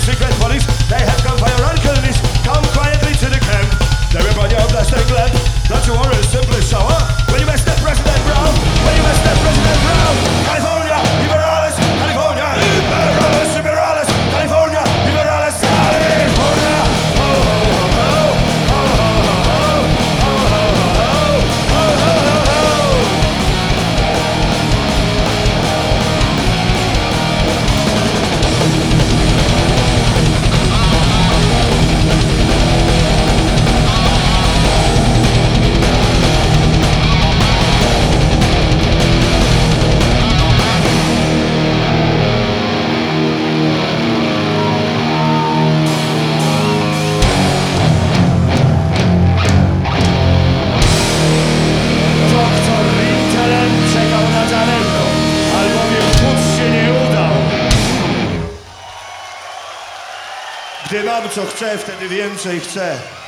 secret police. They have gunfire and killings. Come quietly to the camp. Everybody are blessed and glad. Don't you worry, simply shower. When you mess that President Brown. When you mess that President Brown. California, liberales. California, liberales, liberales. California, liberales, California. Oh, oh, oh, oh, oh, oh, oh, oh, oh, oh, oh. Doktor Rintelem czekał na daleko, albowiem płód się nie udał. Gdy mam co chcę, wtedy więcej chcę.